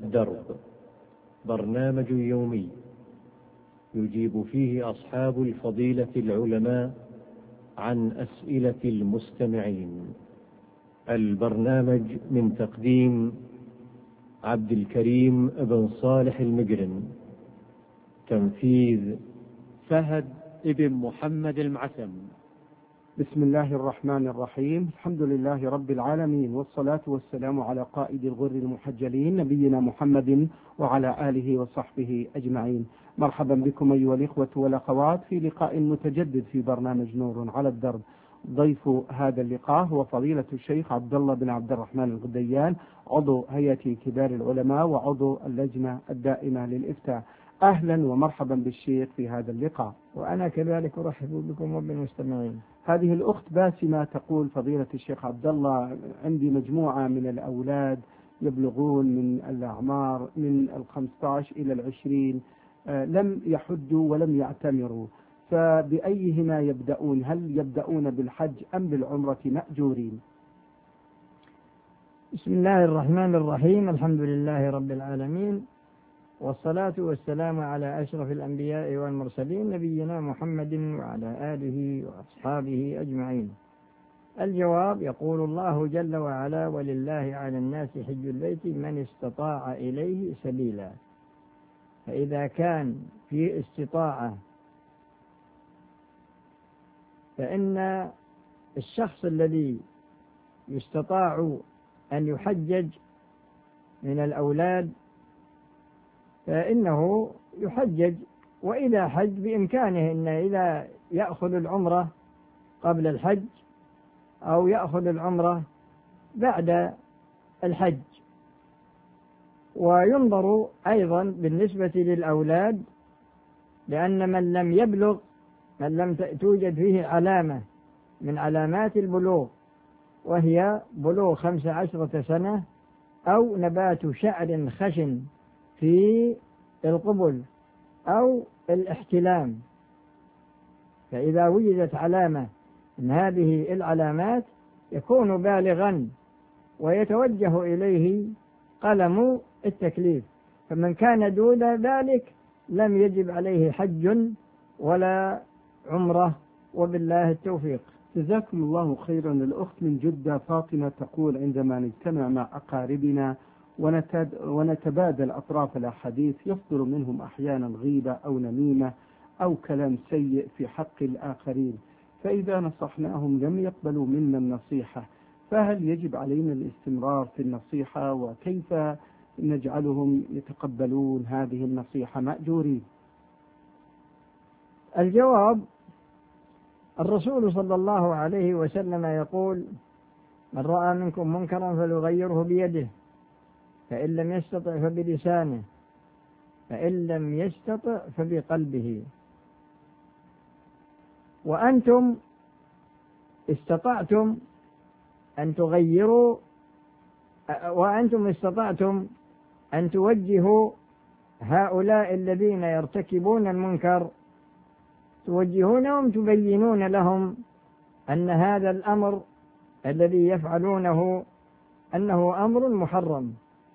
الدرب، برنامج يومي يجيب فيه أصحاب الفضيلة العلماء عن أسئلة المستمعين. البرنامج من تقديم عبد الكريم بن صالح المقرن، تنفيذ فهد ابن محمد المعسم. بسم الله الرحمن الرحيم. الحمد لله رب العالمين، والصلاة والسلام على قائد الغر المحجلين نبينا محمد وعلى آله وصحبه أجمعين. مرحبا بكم أيها الإخوة والأخوات في لقاء متجدد في برنامج نور على الدرب. ضيف هذا اللقاء هو فضيلة الشيخ عبد الله بن عبد الرحمن الغديان، عضو هيئة كبار العلماء وعضو اللجنة الدائمة للإفتاء. أهلا ومرحبا بالشيخ في هذا اللقاء. وأنا كذلك أرحب بكم وبالمستمعين. هذه الأخت باسمة تقول: فضيلة الشيخ عبد الله، عندي مجموعة من الأولاد يبلغون من الأعمار من 15 إلى 20، لم يحجوا ولم يعتمروا، فبأيهما يبدأون؟ هل يبدأون بالحج أم بالعمرة مأجورين؟ بسم الله الرحمن الرحيم. الحمد لله رب العالمين، والصلاة والسلام على أشرف الأنبياء والمرسلين نبينا محمد وعلى آله وأصحابه أجمعين. الجواب: يقول الله جل وعلا: ولله على الناس حج البيت من استطاع إليه سبيلا. فإذا كان في استطاعة، فإن الشخص الذي يستطاع أن يحجج من الأولاد فإنه يحجج، وإذا حج بإمكانه إن إذا يأخذ العمرة قبل الحج أو يأخذ العمرة بعد الحج. وينظر أيضا بالنسبة للأولاد، لأن من لم يبلغ، من لم توجد فيه علامة من علامات البلوغ، وهي بلوغ 15 سنة أو نبات شعر خشن في القبل أو الاحتلام، فإذا وجدت علامة من هذه العلامات يكون بالغا ويتوجه إليه قلم التكليف. فمن كان دون ذلك لم يجب عليه حج ولا عمرة، وبالله التوفيق. جزاكم الله خيرا. الأخت من جدة فاطمة تقول: عندما نجتمع مع أقاربنا ونتبادل أطراف الأحاديث يصدر منهم أحيانا غيبة أو نميمة أو كلام سيء في حق الآخرين، فإذا نصحناهم لم يقبلوا منا النصيحة، فهل يجب علينا الاستمرار في النصيحة؟ وكيف نجعلهم يتقبلون هذه النصيحة مأجورين؟ الجواب: الرسول صلى الله عليه وسلم يقول: من رأى منكم منكرا فليغيره بيده، فإن لم يستطع فبلسانه، فإن لم يستطع فبقلبه. وأنتم استطعتم أن تغيروا، وأنتم استطعتم أن توجهوا هؤلاء الذين يرتكبون المنكر، توجهونهم، تبينون لهم أن هذا الأمر الذي يفعلونه أنه أمر محرم،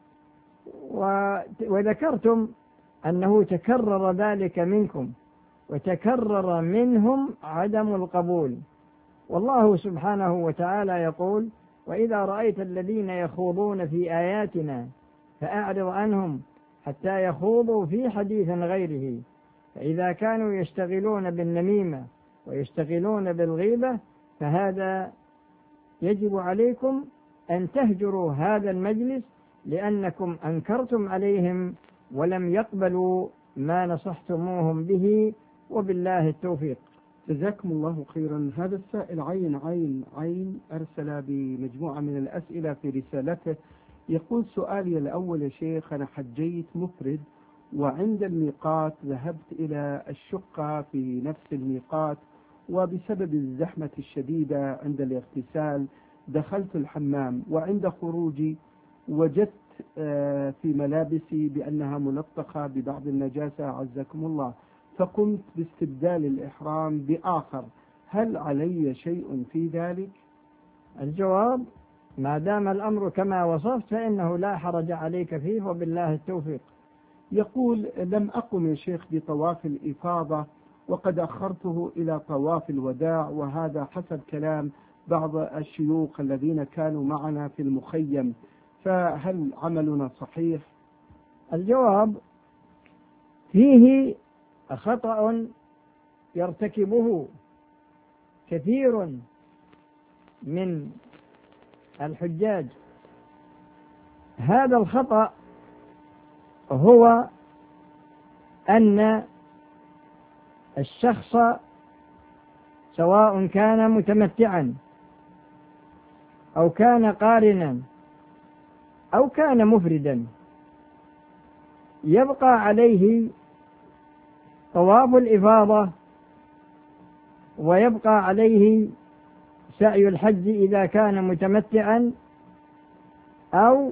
وذكرتم أنه تكرر ذلك منكم وتكرر منهم عدم القبول. والله سبحانه وتعالى يقول: وإذا رأيت الذين يخوضون في آياتنا فأعرض عنهم حتى يخوضوا في حديث غيره. فإذا كانوا يشتغلون بالنميمة ويشتغلون بالغيبة فهذا يجب عليكم أن تهجروا هذا المجلس، لأنكم أنكرتم عليهم ولم يقبلوا ما نصحتموهم به، وبالله التوفيق. جزاكم الله خيرا. هذا السائل عين أرسل بمجموعة من الأسئلة في رسالته، يقول: سؤالي الأول يا شيخ، أنا حجيت مفرد، وعند الميقات ذهبت إلى الشقة في نفس الميقات، وبسبب الزحمة الشديدة عند الاغتسال دخلت الحمام، وعند خروجي وجدت في ملابسي بأنها ملطخة ببعض النجاسة عزكم الله، فقمت باستبدال الإحرام بآخر، هل علي شيء في ذلك؟ الجواب: ما دام الأمر كما وصفت فإنه لا حرج عليك فيه، وبالله التوفيق. يقول: لم أقم يا شيخ بطواف الإفاضة وقد أخرته إلى طواف الوداع، وهذا حسب كلام بعض الشيوخ الذين كانوا معنا في المخيم، فهل عملنا صحيح؟ الجواب: فيه خطأ يرتكبه كثير من الحجاج. هذا الخطأ هو أن الشخص سواء كان متمتعا أو كان قارنا أو كان مفردا يبقى عليه طواف الإفاضة ويبقى عليه سعي الحج إذا كان متمتعا أو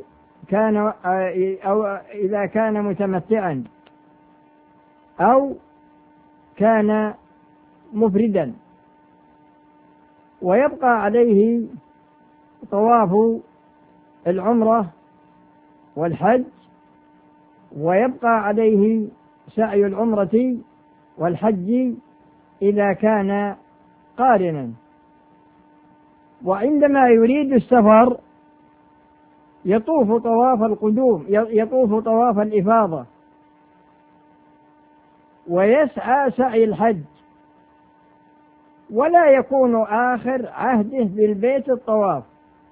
إذا كان متمتعا أو كان مفردا، ويبقى عليه طواف العمرة والحج، ويبقى عليه سعي العمرة والحج إذا كان قارنا. وعندما يريد السفر يطوف طواف القدوم، يطوف طواف الإفاضة ويسعى سعي الحج، ولا يكون آخر عهده بالبيت الطواف،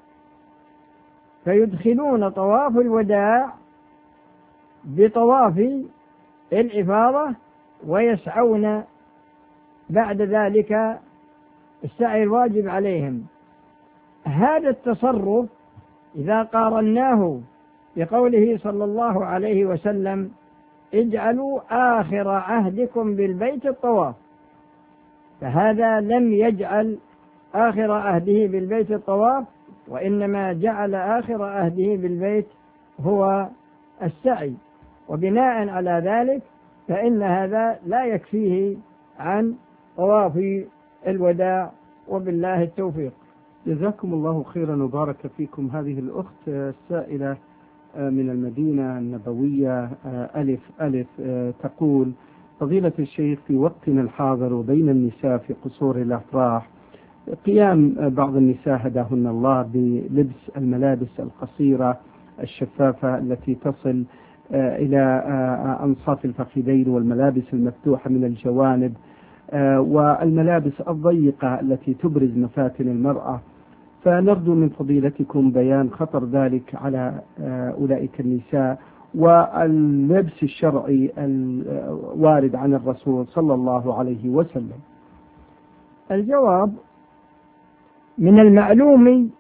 فيدخلون طواف الوداع بطواف الإفاضة ويسعون بعد ذلك السعي الواجب عليهم. هذا التصرف إذا قارناه بقوله صلى الله عليه وسلم: اجعلوا آخر عهدكم بالبيت الطواف، فهذا لم يجعل آخر عهده بالبيت الطواف، وإنما جعل آخر عهده بالبيت هو السعي، وبناء على ذلك فإن هذا لا يكفيه عن طواف الوداع، وبالله التوفيق. جزاكم الله خيرا وبارك فيكم. هذه الأخت السائلة من المدينة النبوية ألف تقول: فضيلة الشيخ، في وقتنا الحاضر وبين النساء في قصور الأفراح قيام بعض النساء هداهن الله بلبس الملابس القصيرة الشفافة التي تصل إلى أنصاف الفخذين، والملابس المفتوحة من الجوانب، والملابس الضيقة التي تبرز مفاتن المرأة، فنرجو من فضيلتكم بيان خطر ذلك على أولئك النساء واللبس الشرعي الوارد عن الرسول صلى الله عليه وسلم. الجواب: من المعلوم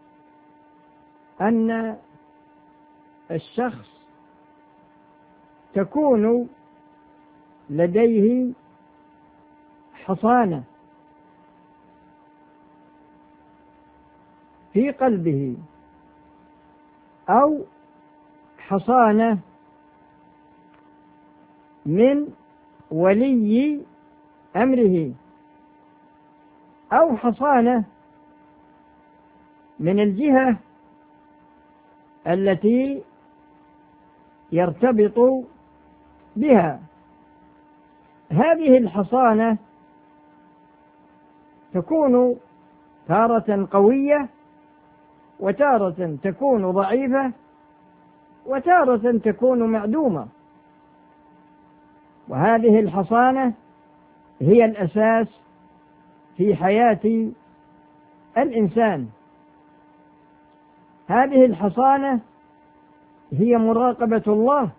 أن الشخص تكون لديه حصانة في قلبه أو حصانة من ولي أمره أو حصانة من الجهة التي يرتبط بها. هذه الحصانة تكون تارة قوية، وتارة تكون ضعيفة، وتارة تكون معدومة، وهذه الحصانة هي الأساس في حياة الإنسان. هذه الحصانة هي مراقبة الله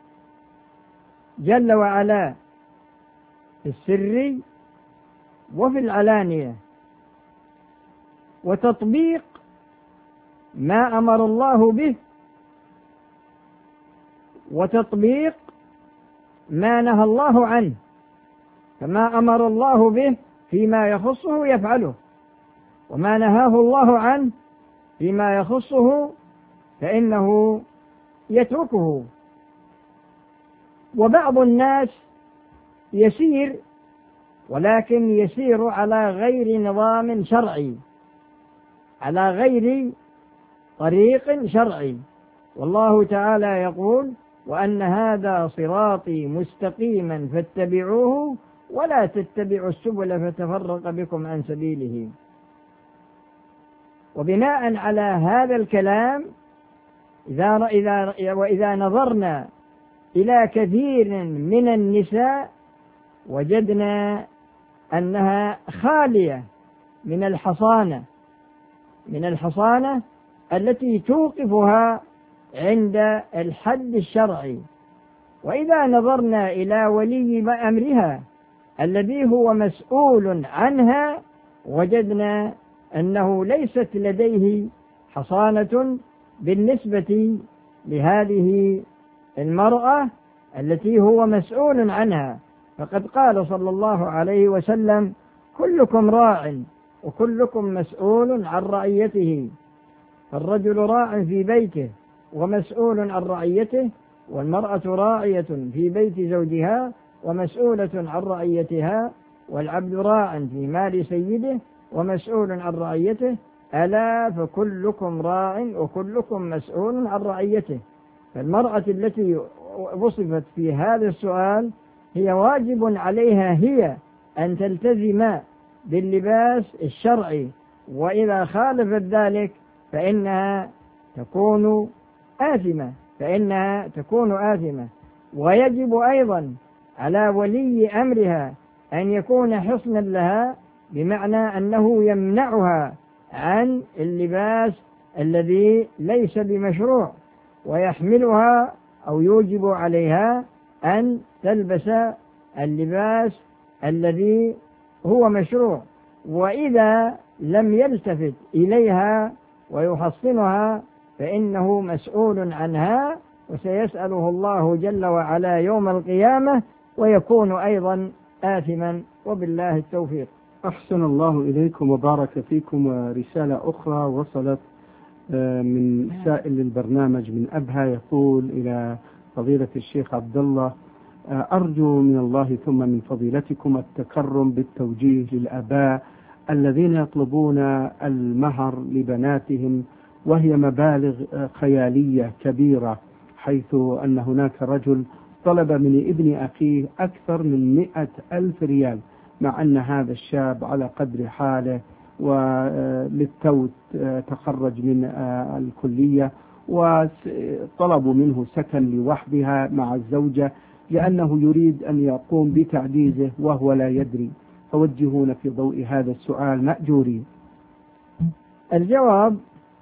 جل وعلا في السر وفي العلانية، وتطبيق ما أمر الله به، وتطبيق ما نهى الله عنه، فما أمر الله به فيما يخصه يفعله، وما نهاه الله عنه فيما يخصه فإنه يتركه. وبعض الناس يسير، ولكن يسير على غير نظام شرعي، على غير طريق شرعي. والله تعالى يقول: وأن هذا صراطي مستقيما فاتبعوه ولا تتبعوا السبل فتفرق بكم عن سبيله. وبناء على هذا الكلام وإذا نظرنا إلى كثير من النساء وجدنا أنها خالية من الحصانة التي توقفها عند الحد الشرعي. وإذا نظرنا إلى ولي أمرها الذي هو مسؤول عنها وجدنا أنه ليست لديه حصانة بالنسبة لهذه المرأة التي هو مسؤول عنها. فقد قال صلى الله عليه وسلم: كلكم راع وكلكم مسؤول عن رعيته. فالرجل راع في بيته ومسؤول عن رعيته، والمرأة راعية في بيت زوجها ومسؤولة عن رعيتها، والعبد راع في مال سيده ومسؤول عن رعيته. ألا فكلكم راع وكلكم مسؤول عن رعيته. فالمرأة التي وصفت في هذا السؤال هي واجب عليها هي أن تلتزم باللباس الشرعي، وإذا خالفت ذلك فإنها تكون آثمة. ويجب أيضا على ولي أمرها أن يكون حصنا لها، بمعنى أنه يمنعها عن اللباس الذي ليس بمشروع، ويحملها أو يوجب عليها أن تلبس اللباس الذي هو مشروع. وإذا لم يلتفت إليها ويحصنها فإنه مسؤول عنها، وسيسأله الله جل وعلا يوم القيامة، ويكون أيضا آثما. وبالله التوفيق. أحسن الله إليكم وبارك فيكم. ورسالة أخرى وصلت من سائل للبرنامج من أبها، يقول: إلى فضيلة الشيخ عبد الله، أرجو من الله ثم من فضيلتكم التكرم بالتوجيه للآباء الذين يطلبون المهر لبناتهم وهي مبالغ خيالية كبيرة، حيث أن هناك رجل طلب من ابن أخيه أكثر من 100,000 ريال، مع أن هذا الشاب على قدر حاله وللتو تخرج من الكلية، وطلبوا منه سكن لوحدها مع الزوجة لأنه يريد أن يقوم بتعديزه وهو لا يدري. فوجهونا في ضوء هذا السؤال مأجورين. الجواب: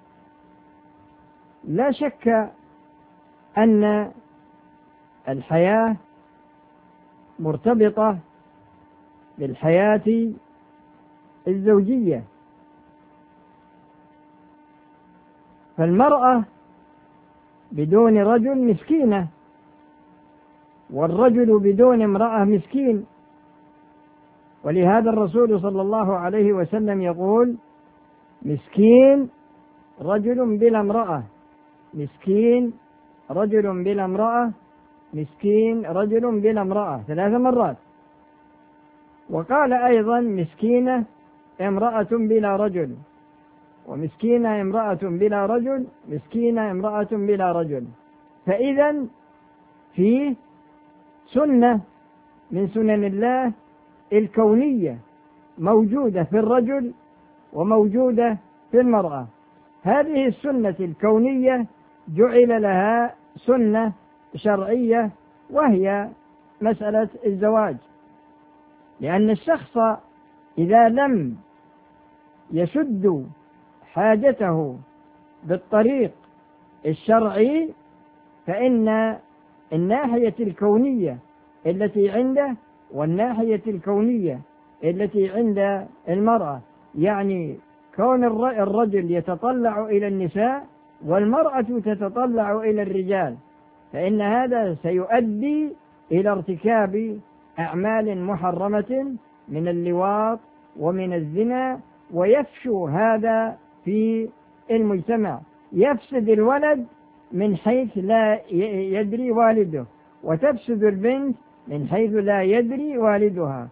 لا شك أن الحياة مرتبطة بالحياة الزوجية، فالمرأة بدون رجل مسكينة، والرجل بدون امرأة مسكين. ولهذا الرسول صلى الله عليه وسلم يقول: مسكين رجل بلا امرأة، مسكين رجل بلا امرأة، مسكين رجل بلا امرأة 3 مرات. وقال أيضا: مسكينة امرأة بلا رجل، ومسكينة امرأة بلا رجل، مسكينة امرأة بلا رجل. فإذا في سنة من سنن الله الكونية موجودة في الرجل وموجودة في المرأة. هذه السنة الكونية جعل لها سنة شرعية، وهي مسألة الزواج، لأن الشخص إذا لم يسد حاجته بالطريق الشرعي فإن الناحية الكونية التي عنده والناحية الكونية التي عند المرأة، يعني كون الرجل يتطلع إلى النساء والمرأة تتطلع إلى الرجال، فإن هذا سيؤدي إلى ارتكاب أعمال محرمة من اللواط ومن الزنا، ويفشو هذا في المجتمع. يفسد الولد من حيث لا يدري والده، وتفسد البنت من حيث لا يدري والدها.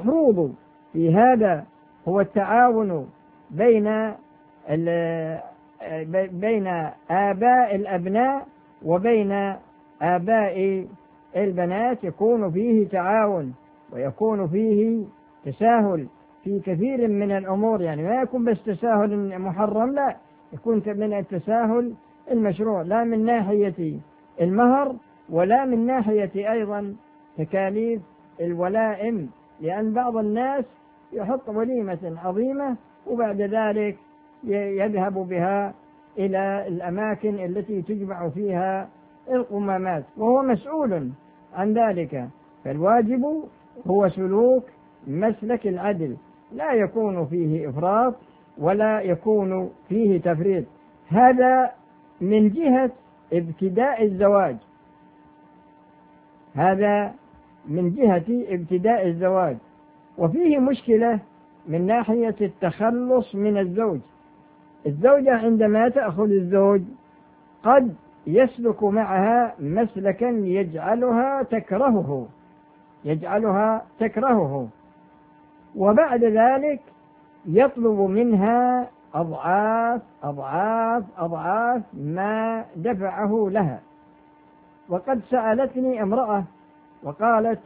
والمفروض في هذا هو التعاون بين بين آباء الأبناء وبين آباء البنات يكون فيه تعاون ويكون فيه تساهل في كثير من الأمور، يعني ما يكون بس تساهل محرم، لا، يكون من التساهل المشروع، لا من ناحية المهر ولا من ناحية أيضا تكاليف الولائم، لأن بعض الناس يحط وليمة عظيمة وبعد ذلك يذهب بها إلى الأماكن التي تجمع فيها القمامات وهو مسؤول عن ذلك. فالواجب هو سلوك مسلك العدل، لا يكون فيه إفراط ولا يكون فيه تفريط. هذا من جهة ابتداء الزواج، هذا من جهة ابتداء الزواج. وفيه مشكلة من ناحية التخلص من الزوج. الزوجة عندما تأخذ الزوج قد يسلك معها مسلكا يجعلها تكرهه، وبعد ذلك يطلب منها أضعاف ما دفعه لها. وقد سألتني امرأة وقالت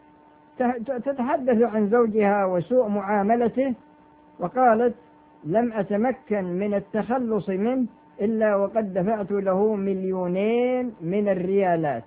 تتحدث عن زوجها وسوء معاملته، وقالت لم أتمكن من التخلص منه إلا وقد دفعت له 2,000,000 من الريالات.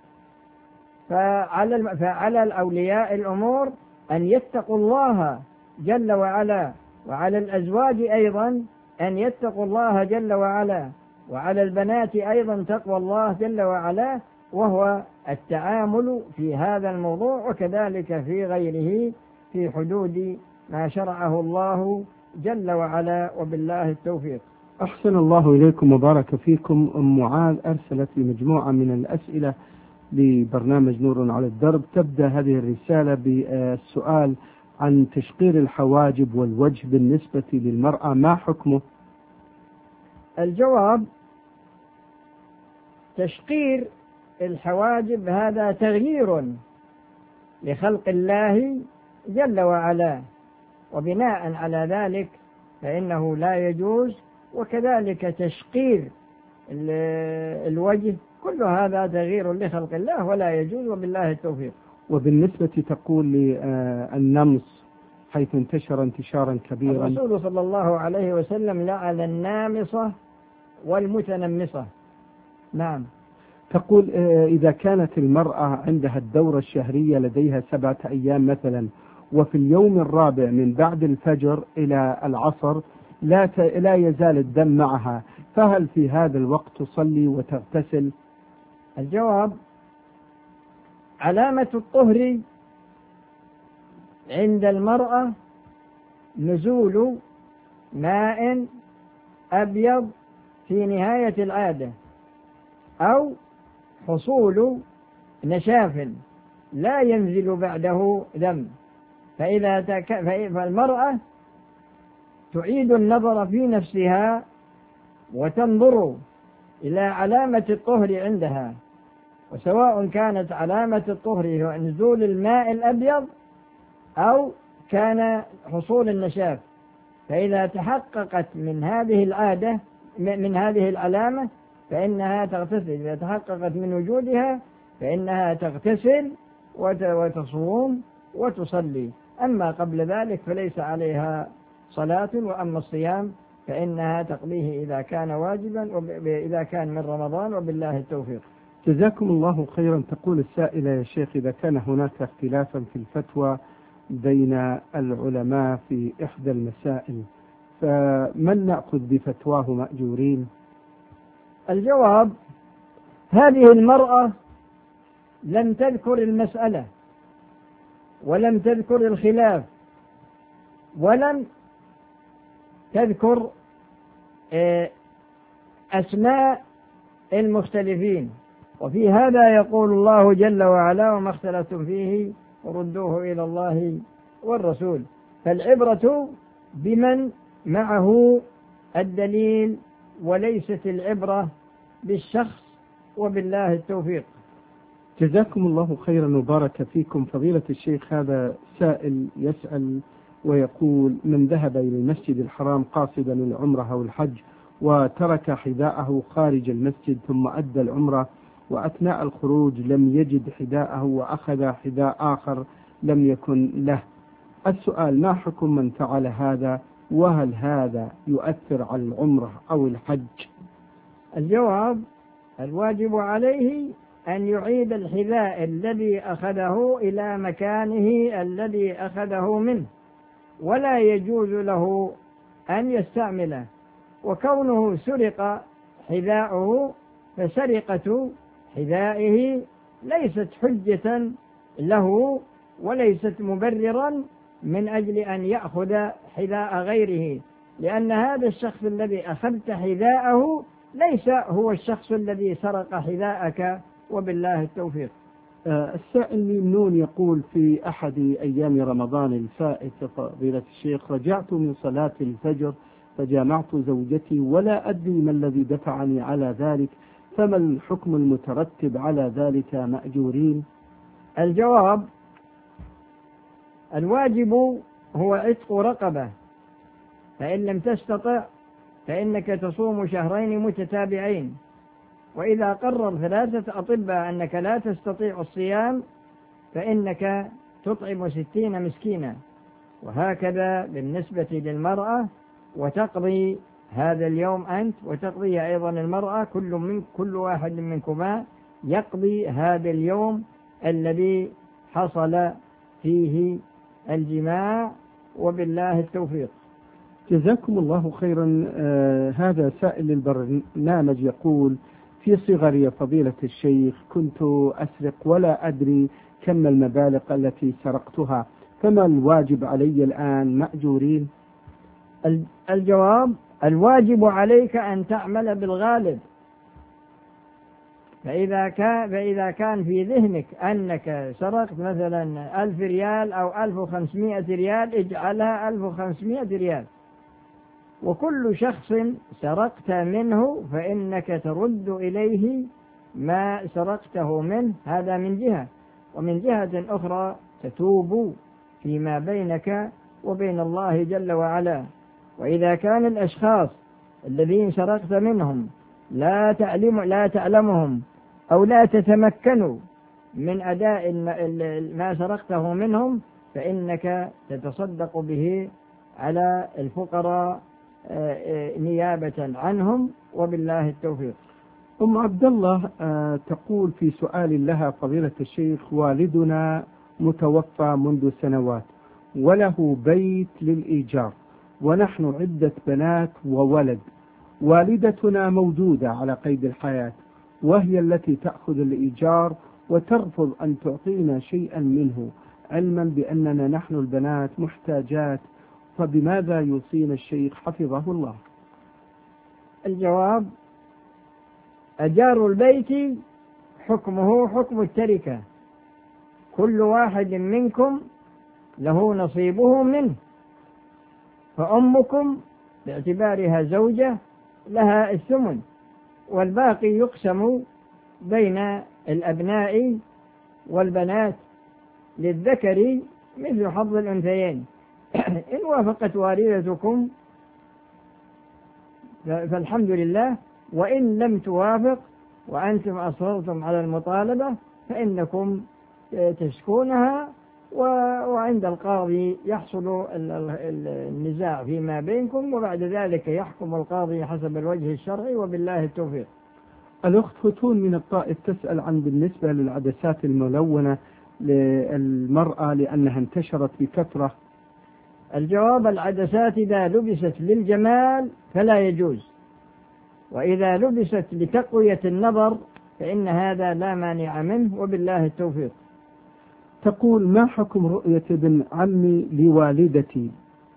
فعلى الأولياء الأمور أن يتقوا الله جل وعلا، وعلى الأزواج أيضا أن يتقوا الله جل وعلا، وعلى البنات أيضا تقوى الله جل وعلا، وهو التعامل في هذا الموضوع وكذلك في غيره في حدود ما شرعه الله جل وعلا، وبالله التوفيق. أحسن الله إليكم وبارك فيكم. أم معاذ أرسلت لي مجموعة من الأسئلة لبرنامج نور على الدرب. تبدأ هذه الرسالة بالسؤال عن تشقير الحواجب والوجه بالنسبة للمرأة، ما حكمه؟ الجواب: تشقير الحواجب هذا تغيير لخلق الله جل وعلا، وبناء على ذلك فإنه لا يجوز. وكذلك تشقير الوجه كل هذا تغيير لخلق الله ولا يجوز، وبالله التوفيق. وبالنسبة تقول للنمص حيث انتشر انتشارا كبيرا، الرسول صلى الله عليه وسلم لعن النامصة والمتنمصة. نعم. تقول إذا كانت المرأة عندها الدورة الشهرية لديها 7 أيام مثلا، وفي اليوم الرابع من بعد الفجر إلى العصر لا يزال الدم معها، فهل في هذا الوقت تصلي وتغتسل؟ الجواب: علامة الطهر عند المرأة نزول ماء أبيض في نهاية العادة، أو حصول نشاف لا ينزل بعده دم، فالمرأة تعيد النظر في نفسها وتنظر إلى علامة الطهر عندها، وسواء كانت علامة الطهر نزول الماء الأبيض أو كان حصول النشاف، فإذا تحققت من هذه العادة من هذه العلامة فإنها تغتسل. إذا تحققت من وجودها فإنها تغتسل وتصوم وتصلي. أما قبل ذلك فليس عليها صلاة، وأما الصيام فإنها تقضيه إذا كان واجبا وإذا كان من رمضان، وبالله التوفيق. جزاكم الله خيرا. تقول السائلة: يا شيخ، إذا كان هناك اختلافا في الفتوى بين العلماء في إحدى المسائل، فمن نأخذ بفتواه مأجورين؟ الجواب: هذه المرأة لم تذكر المسألة ولم تذكر الخلاف ولم تذكر أسماء المختلفين، وفي هذا يقول الله جل وعلا: وما اختلفتم فيه وردوه إلى الله والرسول. فالعبرة بمن معه الدليل وليست العبرة بالشخص، وبالله التوفيق. جزاكم الله خيرا وبارك فيكم. فضيلة الشيخ، هذا سائل يسأل ويقول: من ذهب إلى المسجد الحرام قاصدا العمرة أو الحج وترك حذاءه خارج المسجد ثم أدى العمرة، وأثناء الخروج لم يجد حذاءه وأخذ حذاء آخر لم يكن له. السؤال: ما حكم من فعل هذا؟ وهل هذا يؤثر على العمرة أو الحج؟ الجواب: الواجب عليه أن يعيد الحذاء الذي أخذه إلى مكانه الذي أخذه منه، ولا يجوز له أن يستعمله. وكونه سرق حذاؤه فسرقة حذائه ليست حجة له وليست مبررا من أجل أن يأخذ حذاء غيره، لأن هذا الشخص الذي أخذت حذاءه ليس هو الشخص الذي سرق حذاءك، وبالله التوفيق. السائل ميمنون يقول: في أحد أيام رمضان الفائت فضيلة الشيخ رجعت من صلاة الفجر فجامعت زوجتي ولا أدري ما الذي دفعني على ذلك، فما الحكم المترتب على ذلك؟ مأجورين؟ الجواب: الواجب هو عتق رقبة، فإن لم تستطع فإنك تصوم شهرين متتابعين، وإذا قرر 3 أطباء أنك لا تستطيع الصيام فإنك تطعم 60 مسكينا، وهكذا بالنسبة للمرأة، وتقضي هذا اليوم أنت وتقضي أيضا المرأة، كل واحد منكما يقضي هذا اليوم الذي حصل فيه الجماع، وبالله التوفيق. جزاكم الله خيرا. هذا سائل البرنامج يقول: في صغري فضيلة الشيخ كنت أسرق ولا أدري كم المبالغ التي سرقتها، فما الواجب علي الآن؟ مأجورين؟ الجواب: الواجب عليك أن تعمل بالغالب، فإذا كان في ذهنك أنك سرقت مثلا 1000 ريال أو 1500 ريال اجعلها 1500 ريال، وكل شخص سرقت منه فإنك ترد إليه ما سرقته منه، هذا من جهة، ومن جهة أخرى تتوب فيما بينك وبين الله جل وعلا. وإذا كان الأشخاص الذين سرقت منهم لا تعلمهم أو لا تتمكنوا من أداء ما سرقته منهم فإنك تتصدق به على الفقراء نيابة عنهم، وبالله التوفيق. أم عبد الله تقول في سؤال لها: فضيلة الشيخ، والدنا متوفى منذ سنوات وله بيت للإيجار، ونحن عدة بنات وولد، والدتنا موجودة على قيد الحياة وهي التي تأخذ الإيجار وترفض أن تعطينا شيئا منه، علما بأننا نحن البنات محتاجات، فبماذا يوصينا الشيخ حفظه الله؟ الجواب: أجار البيت حكمه حكم التركة، كل واحد منكم له نصيبه منه، فأمكم باعتبارها زوجة لها الثمن، والباقي يقسم بين الأبناء والبنات، للذكر مثل حظ الأنثيين. إن وافقت والدتكم فالحمد لله، وإن لم توافق وأنتم أصررتم على المطالبة فإنكم تشكونها، وعند القاضي يحصل النزاع فيما بينكم، وبعد ذلك يحكم القاضي حسب الوجه الشرعي، وبالله التوفيق. الأخت فتون من الطائف تسأل عن بالنسبة للعدسات الملونة للمرأة لأنها انتشرت بكثرة. الجواب: العدسات إذا لبست للجمال فلا يجوز، وإذا لبست لتقوية النظر فإن هذا لا مانع منه، وبالله التوفيق. تقول: ما حكم رؤية ابن عمي لوالدتي؟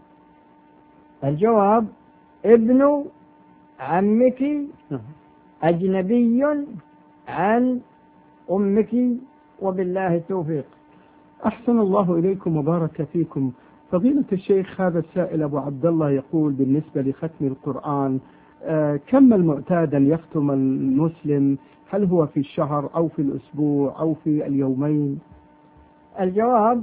الجواب: ابن عمك أجنبي عن أمك، وبالله التوفيق. أحسن الله إليكم وبارك فيكم. فضيلة الشيخ، هذا السائل أبو عبد الله يقول: بالنسبة لختم القرآن كم المعتاد أن يختم المسلم؟ هل هو في الشهر أو في الأسبوع أو في اليومين؟ الجواب: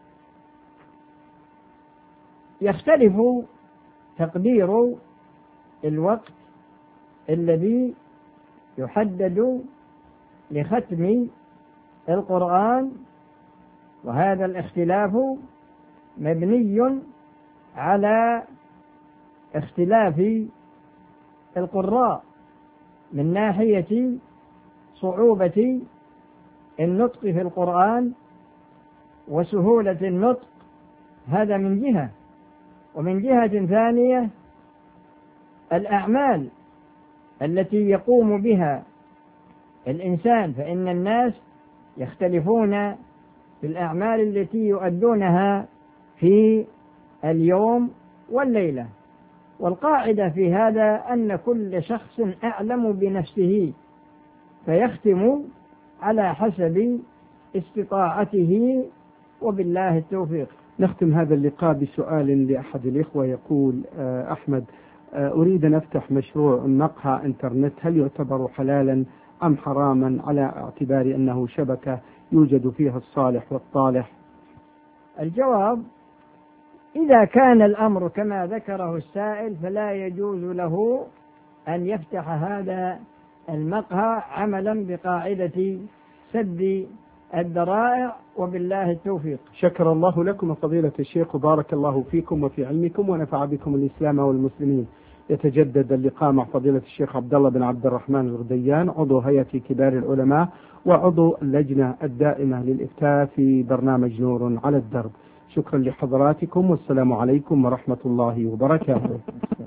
يختلف تقدير الوقت الذي يحدد لختم القرآن، وهذا الاختلاف مبني على اختلاف القراء من ناحية صعوبة النطق في القرآن وسهولة النطق، هذا من جهة. ومن جهة ثانية الأعمال التي يقوم بها الإنسان، فإن الناس يختلفون في الأعمال التي يؤدونها في اليوم والليلة. والقاعدة في هذا أن كل شخص أعلم بنفسه فيختم على حسب استطاعته، وبالله التوفيق. نختم هذا اللقاء بسؤال لأحد الإخوة يقول: أحمد، أريد أن أفتح مشروع مقهى إنترنت، هل يعتبر حلالا أم حراما على اعتبار أنه شبكة يوجد فيها الصالح والطالح؟ الجواب: إذا كان الأمر كما ذكره السائل فلا يجوز له أن يفتح هذا المقهى عملا بقاعدة سد الذرائع، وبالله التوفيق. شكر الله لكم فضيلة الشيخ، وبارك الله فيكم وفي علمكم ونفع بكم الإسلام والمسلمين. يتجدد اللقاء مع فضيلة الشيخ عبد الله بن عبد الرحمن الغديان، عضو هيئة كبار العلماء وعضو اللجنة الدائمة للإفتاء في برنامج نور على الدرب. شكرا لحضراتكم، والسلام عليكم ورحمة الله وبركاته.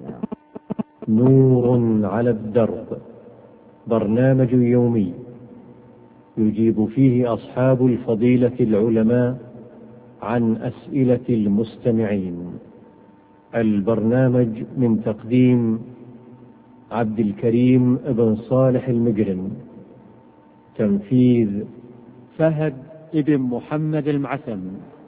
نور على الدرب، برنامج يومي يجيب فيه أصحاب الفضيلة العلماء عن أسئلة المستمعين. البرنامج من تقديم عبد الكريم بن صالح المجرم، تنفيذ فهد بن محمد المعسم.